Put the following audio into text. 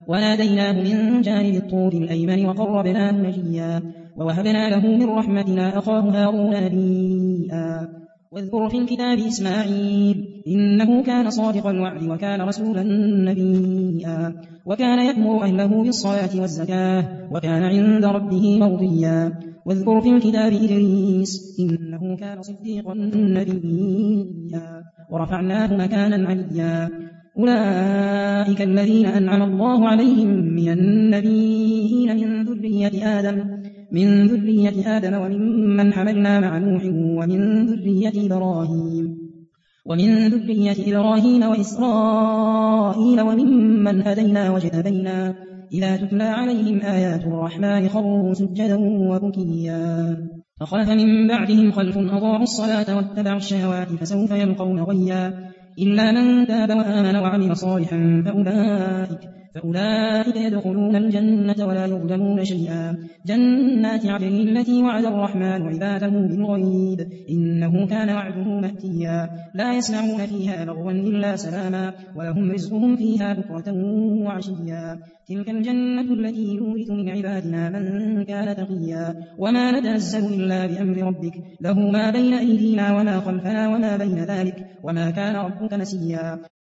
وناديناه من جانب الطور الأيمن وقربناه نجيا ووهبنا له من رحمتنا أخاه هارون نبيا واذكر في الكتاب إسماعيل إنه كان صادق الوعد وكان رسولا نبيا وكان يأمر أهله بالصلاة والزكاة وكان عند ربه مرضيا واذكر في الكتاب إدريس إنه كان صديقا نبيا ورفعناه مكانا عليا أولئك الذين أنعم الله عليهم من النبيين من ذرية آدم وممن حملنا مع نوح ومن ذرية إبراهيم وإسرائيل وممن هدينا واجتبينا إذا تتلى عليهم آيات الرحمن خروا سجدا وبكيا فخلف من بعدهم خلف أضاعوا الصلاة واتبعوا الشهوات فسوف يلقون غيا إلا من تاب وآمن وعمل صالحا فأولئك يدخلون الجنة ولا يظلمون شيئا جنات عدن التي وعد الرحمن عباده بالغيب إنه كان وعده مأتيا لا يسمعون فيها لغوا إلا سلاما ولهم رزقهم فيها بكرة وعشيا تلك الجنة التي يورث من عبادنا من كان تقيا وما نتنزل إلا بأمر ربك له ما بين أيدينا وما خلفنا وما بين ذلك وما كان ربك نسيا